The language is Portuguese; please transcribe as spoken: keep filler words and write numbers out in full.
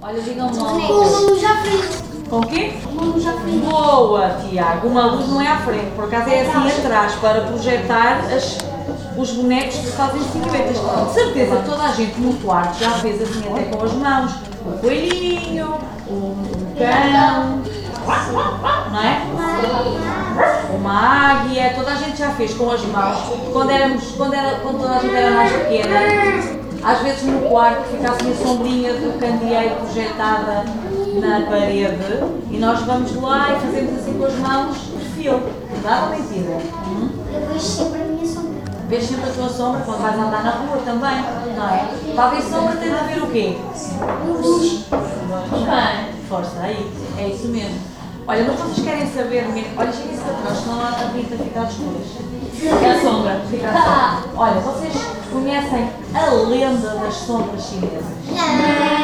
Olha, digam-me lá. Com uma luz à frente. Com o quê? Uma luz à frente. Boa, Tiago. Uma luz não é à frente, por acaso é assim atrás, para projetar as, os bonecos que fazem silhuetas. De certeza que toda a gente no quarto já fez assim até com as mãos. O coelhinho, o, o cão, não é? Uma águia, toda a gente já fez com as mãos. Quando, éramos, quando, era, quando toda a gente era mais pequena, às vezes no quarto fica assim a sombrinha do candeeiro projetada na parede e nós vamos lá e fazemos assim com as mãos perfil. Verdade ou mentira? Hum? Eu vejo sempre a minha sombra. Vês sempre a tua sombra quando vais andar na rua também, não é? Para ver sombra tens de ver o quê? Luz. Bem, força aí, é isso mesmo. Olha, mas vocês querem saber mesmo? Olha, cheguem-se para trás, senão a Rita fica às escuras. Fica a sombra, fica a sombra. Olha, vocês conhecem a lenda das sombras chinesas? Não.